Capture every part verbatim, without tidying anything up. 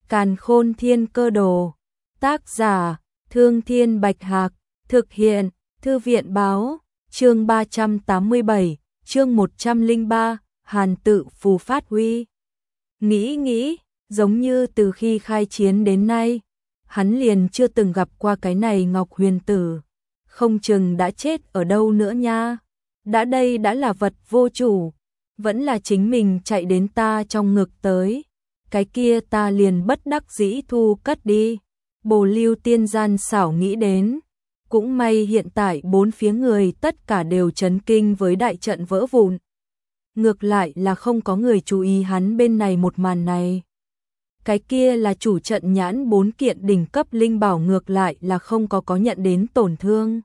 Càn Khôn Thiên Cơ Đồ. Tác giả: Thương Thiên Bạch Hạc. Thực hiện: Thư viện báo. Chương ba trăm tám mươi bảy, chương một trăm lẻ ba, Hàn Tự Phù phát huy. Nghĩ nghĩ, giống như từ khi khai chiến đến nay, hắn liền chưa từng gặp qua cái này Ngọc Huyền Tử. Không chừng đã chết ở đâu nữa nha. Đã đây đã là vật vô chủ, vẫn là chính mình chạy đến ta trong ngực tới. Cái kia ta liền bất đắc dĩ thu cất đi. Bồ Lưu Tiên Gian xảo nghĩ đến. Cũng may hiện tại bốn phía người tất cả đều chấn kinh với đại trận vỡ vụn. Ngược lại là không có người chú ý hắn bên này một màn này. Cái kia là chủ trận nhãn bốn kiện đỉnh cấp linh bảo ngược lại là không có có nhận đến tổn thương.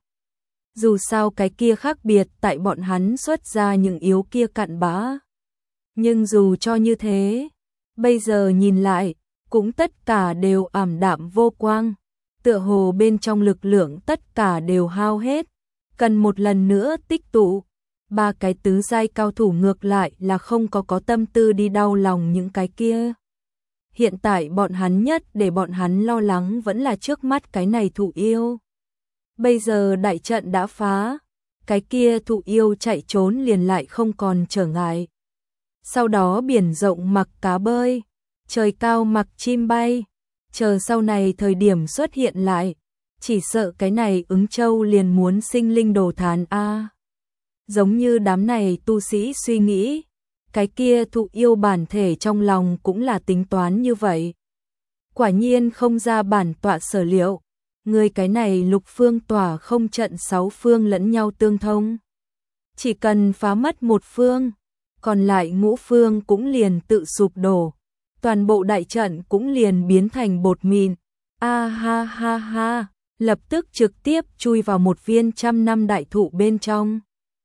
Dù sao cái kia khác biệt tại bọn hắn xuất ra những yếu kia cặn bã. Nhưng dù cho như thế, bây giờ nhìn lại, cũng tất cả đều ảm đạm vô quang. Tựa hồ bên trong lực lượng tất cả đều hao hết, cần một lần nữa tích tụ. Ba cái tứ giai cao thủ ngược lại là không có có tâm tư đi đau lòng những cái kia. Hiện tại bọn hắn nhất để bọn hắn lo lắng vẫn là trước mắt cái này thụ yêu. Bây giờ đại trận đã phá, cái kia thụ yêu chạy trốn liền lại không còn trở ngại. Sau đó biển rộng mặc cá bơi, trời cao mặc chim bay, chờ sau này thời điểm xuất hiện lại, chỉ sợ cái này ứng châu liền muốn sinh linh đồ thán a. Giống như đám này tu sĩ suy nghĩ, cái kia thụ yêu bản thể trong lòng cũng là tính toán như vậy. Quả nhiên không ra bản tọa sở liệu, người cái này lục phương tỏa không trận sáu phương lẫn nhau tương thông. Chỉ cần phá mất một phương, còn lại ngũ phương cũng liền tự sụp đổ, toàn bộ đại trận cũng liền biến thành bột mịn. A ha ha ha, lập tức trực tiếp chui vào một viên trăm năm đại thụ bên trong.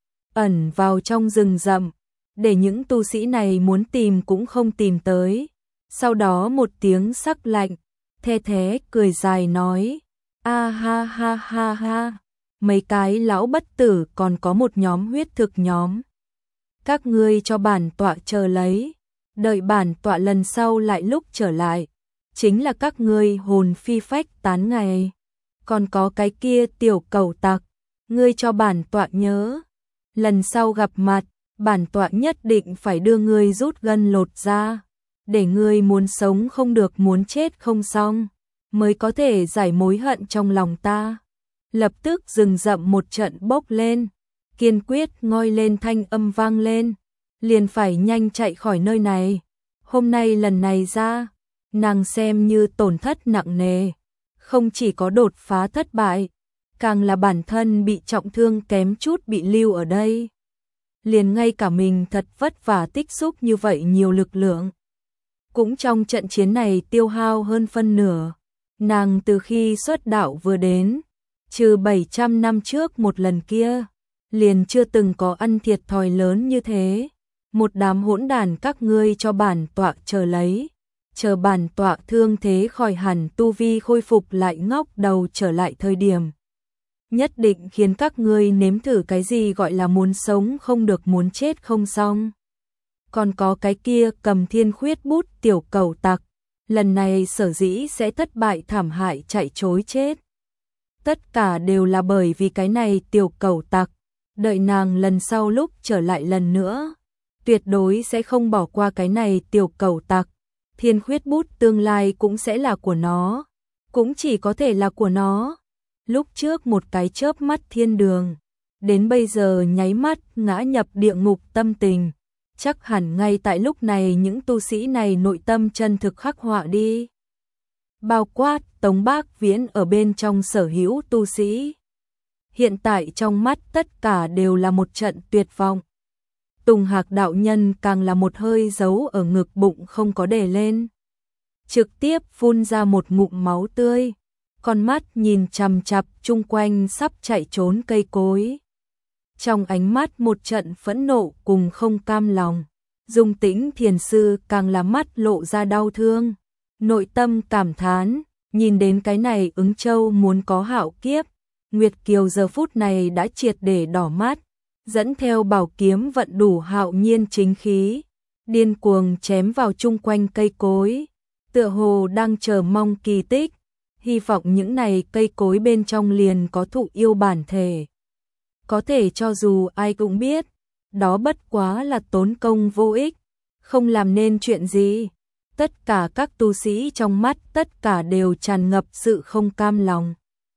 Ẩn vào trong rừng rậm, để những tu sĩ này muốn tìm cũng không tìm tới. Sau đó một tiếng sắc lạnh, the thế cười dài nói, a ha ha ha ha, mấy cái lão bất tử còn có một nhóm huyết thực nhóm. Các ngươi cho bản tọa chờ lấy, đợi bản tọa lần sau lại lúc trở lại, chính là các ngươi hồn phi phách tán ngày. Còn có cái kia tiểu cẩu tặc, ngươi cho bản tọa nhớ, lần sau gặp mặt, bản tọa nhất định phải đưa ngươi rút gân lột ra, để ngươi muốn sống không được muốn chết không xong, mới có thể giải mối hận trong lòng ta. Lập tức rừng rậm một trận bốc lên, kiên quyết ngoi lên thanh âm vang lên, liền phải nhanh chạy khỏi nơi này. Hôm nay lần này ra, nàng xem như tổn thất nặng nề, không chỉ có đột phá thất bại, càng là bản thân bị trọng thương kém chút bị lưu ở đây. Liền ngay cả mình thật vất vả tích xúc như vậy nhiều lực lượng, cũng trong trận chiến này tiêu hao hơn phân nửa. Nàng từ khi xuất đạo vừa đến, trừ bảy trăm năm trước một lần kia, liền chưa từng có ăn thiệt thòi lớn như thế. Một đám hỗn đàn các ngươi cho bản tọa chờ lấy, chờ bản tọa thương thế khỏi hẳn tu vi khôi phục lại ngóc đầu trở lại thời điểm. Nhất định khiến các ngươi nếm thử cái gì gọi là muốn sống không được muốn chết không xong. Còn có cái kia cầm thiên khuyết bút tiểu cẩu tặc, lần này sở dĩ sẽ thất bại thảm hại chạy trối chết. Tất cả đều là bởi vì cái này tiểu cẩu tặc, đợi nàng lần sau lúc trở lại lần nữa, tuyệt đối sẽ không bỏ qua cái này tiểu cẩu tặc. Thiên khuyết bút tương lai cũng sẽ là của nó, cũng chỉ có thể là của nó. Lúc trước một cái chớp mắt thiên đường, đến bây giờ nháy mắt ngã nhập địa ngục tâm tình, chắc hẳn ngay tại lúc này những tu sĩ này nội tâm chân thực khắc họa đi. Bao quát Tống Bác Viễn ở bên trong sở hữu tu sĩ. Hiện tại trong mắt tất cả đều là một trận tuyệt vọng. Tùng Hạc đạo nhân càng là một hơi giấu ở ngực bụng không có để lên. Trực tiếp phun ra một ngụm máu tươi, con mắt nhìn chằm chằm chung quanh sắp chạy trốn cây cối. Trong ánh mắt một trận phẫn nộ cùng không cam lòng. Dung Tĩnh thiền sư càng là mắt lộ ra đau thương, nội tâm cảm thán, nhìn đến cái này ứng châu muốn có hạo kiếp. Nguyệt Kiều giờ phút này đã triệt để đỏ mắt, dẫn theo bảo kiếm vận đủ hạo nhiên chính khí, điên cuồng chém vào chung quanh cây cối. tựa hồ đang chờ mong kỳ tích, hy vọng những này cây cối bên trong liền có thụ yêu bản thể. Có thể cho dù ai cũng biết, đó bất quá là tốn công vô ích, không làm nên chuyện gì. Tất cả các tu sĩ trong mắt tất cả đều tràn ngập sự không cam lòng.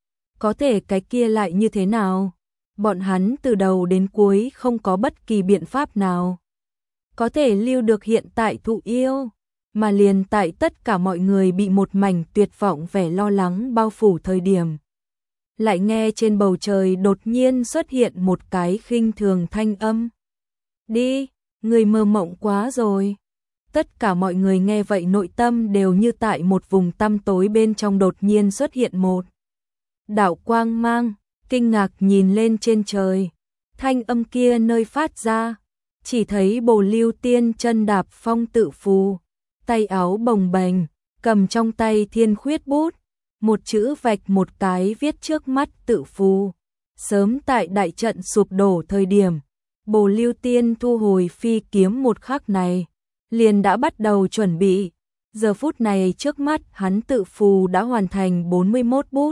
Có thể cái kia lại như thế nào? Bọn hắn từ đầu đến cuối không có bất kỳ biện pháp nào có thể lưu được hiện tại thụ yêu, mà liền tại tất cả mọi người bị một mảnh tuyệt vọng vẻ lo lắng bao phủ thời điểm. Lại nghe trên bầu trời đột nhiên xuất hiện một cái khinh thường thanh âm. Đi, người mơ mộng quá rồi. Tất cả mọi người nghe vậy nội tâm đều như tại một vùng tăm tối bên trong đột nhiên xuất hiện một đạo quang mang, kinh ngạc nhìn lên trên trời. Thanh âm kia nơi phát ra, chỉ thấy Bồ Lưu Tiên chân đạp phong tự phù, tay áo bồng bềnh, cầm trong tay thiên khuyết bút, một chữ vạch một cái viết trước mắt tự phù. Sớm tại đại trận sụp đổ thời điểm, Bồ Lưu Tiên thu hồi phi kiếm một khắc này, liền đã bắt đầu chuẩn bị. Giờ phút này trước mắt hắn tự phù đã hoàn thành bốn mươi mốt bút.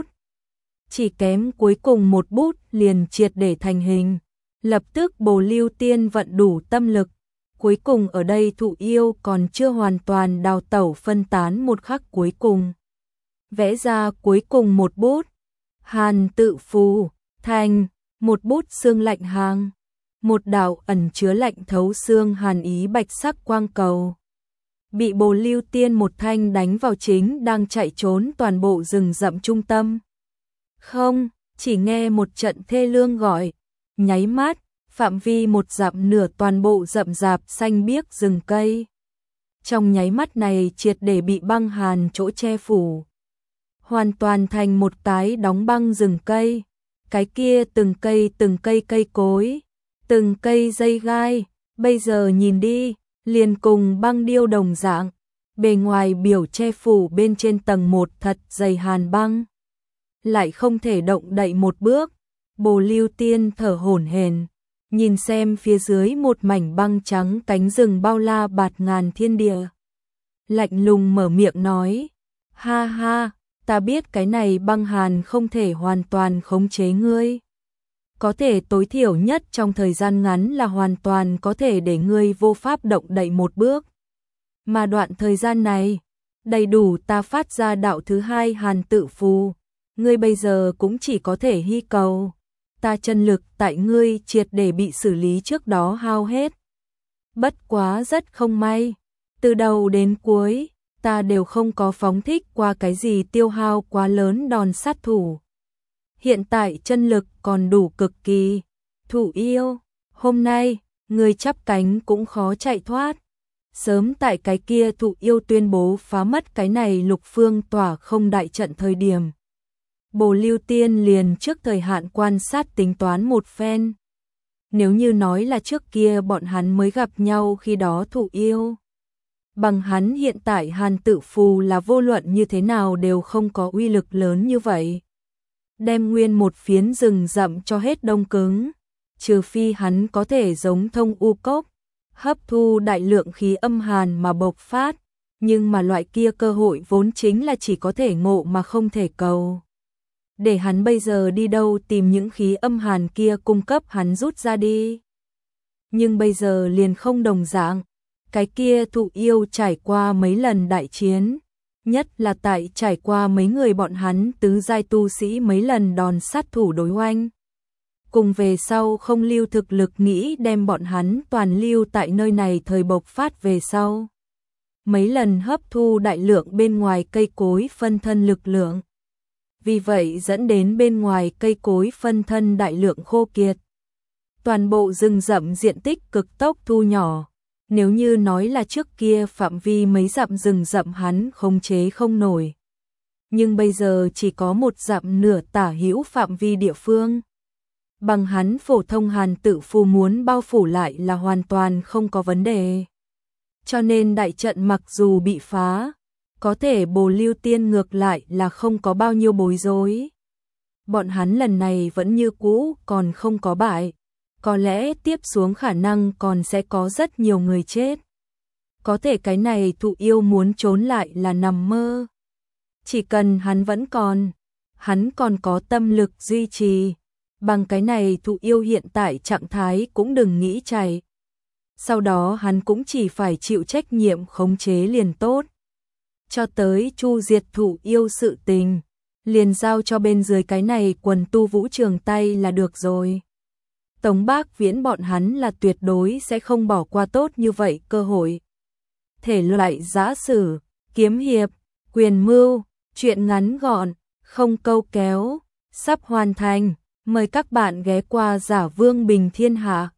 Chỉ kém cuối cùng một bút liền triệt để thành hình. Lập tức Bồ Lưu Tiên vận đủ tâm lực. Cuối cùng ở đây thụ yêu còn chưa hoàn toàn đào tẩu phân tán một khắc cuối cùng. Vẽ ra cuối cùng một bút. Hàn tự phù, thành, một bút xương lạnh hàng. Một đạo ẩn chứa lạnh thấu xương hàn ý bạch sắc quang cầu. Bị Bồ Lưu Tiên một thanh đánh vào chính đang chạy trốn toàn bộ rừng rậm trung tâm. Không, chỉ nghe một trận thê lương gọi, nháy mắt, phạm vi một dặm nửa toàn bộ rậm rạp xanh biếc rừng cây. Trong nháy mắt này triệt để bị băng hàn chỗ che phủ. Hoàn toàn thành một cái đóng băng rừng cây. Cái kia từng cây từng cây cây cối, từng cây dây gai, bây giờ nhìn đi, liền cùng băng điêu đồng dạng. Bề ngoài biểu che phủ bên trên tầng một thật dày hàn băng. Lại không thể động đậy một bước. Bồ Lưu Tiên thở hổn hển, nhìn xem phía dưới một mảnh băng trắng cánh rừng bao la bạt ngàn thiên địa. Lạnh lùng mở miệng nói, ha ha, ta biết cái này băng hàn không thể hoàn toàn khống chế ngươi. Có thể tối thiểu nhất trong thời gian ngắn là hoàn toàn có thể để ngươi vô pháp động đậy một bước. Mà đoạn thời gian này, đầy đủ ta phát ra đạo thứ hai hàn tự phù. Ngươi bây giờ cũng chỉ có thể hy cầu. Ta chân lực tại ngươi triệt để bị xử lý trước đó hao hết. Bất quá rất không may. Từ đầu đến cuối, ta đều không có phóng thích qua cái gì tiêu hao quá lớn đòn sát thủ. Hiện tại chân lực còn đủ cực kỳ. Thủ yêu, hôm nay, ngươi chắp cánh cũng khó chạy thoát. Sớm tại cái kia thụ yêu tuyên bố phá mất cái này lục phương tỏa không đại trận thời điểm. Bồ Lưu Tiên liền trước thời hạn quan sát tính toán một phen. Nếu như nói là trước kia bọn hắn mới gặp nhau khi đó thụ yêu. Bằng hắn hiện tại hàn tự phù là vô luận như thế nào đều không có uy lực lớn như vậy. Đem nguyên một phiến rừng rậm cho hết đông cứng. Trừ phi hắn có thể giống thông u cốc, hấp thu đại lượng khí âm hàn mà bộc phát. Nhưng mà loại kia cơ hội vốn chính là chỉ có thể ngộ mà không thể cầu. Để hắn bây giờ đi đâu tìm những khí âm hàn kia cung cấp hắn rút ra đi. Nhưng bây giờ liền không đồng dạng. Cái kia thụ yêu trải qua mấy lần đại chiến. Nhất là tại trải qua mấy người bọn hắn tứ giai tu sĩ mấy lần đòn sát thủ đối oanh. Cùng về sau không lưu thực lực nghĩ đem bọn hắn toàn lưu tại nơi này thời bộc phát về sau. Mấy lần hấp thu đại lượng bên ngoài cây cối phân thân lực lượng. Vì vậy dẫn đến bên ngoài cây cối phân thân đại lượng khô kiệt. Toàn bộ rừng rậm diện tích cực tốc thu nhỏ. Nếu như nói là trước kia phạm vi mấy dặm rừng rậm hắn khống chế không nổi. Nhưng bây giờ chỉ có một dặm nửa tả hữu phạm vi địa phương. Bằng hắn phổ thông hàn tự phù muốn bao phủ lại là hoàn toàn không có vấn đề. Cho nên đại trận mặc dù bị phá, có thể Bồ Lưu Tiên ngược lại là không có bao nhiêu bối rối. Bọn hắn lần này vẫn như cũ còn không có bại. Có lẽ tiếp xuống khả năng còn sẽ có rất nhiều người chết. có thể cái này thụ yêu muốn trốn lại là nằm mơ. Chỉ cần hắn vẫn còn, hắn còn có tâm lực duy trì, bằng cái này thụ yêu hiện tại trạng thái cũng đừng nghĩ chạy. Sau đó hắn cũng chỉ phải chịu trách nhiệm khống chế liền tốt. Cho tới chu diệt thụ yêu sự tình, liền giao cho bên dưới cái này quần tu vũ trường tay là được rồi. Tống Bác Viễn bọn hắn là tuyệt đối sẽ không bỏ qua tốt như vậy cơ hội. Thể loại giã sử, kiếm hiệp, quyền mưu, truyện ngắn gọn, không câu kéo, sắp hoàn thành. Mời các bạn ghé qua Giả Vương Bình Thiên Hạ.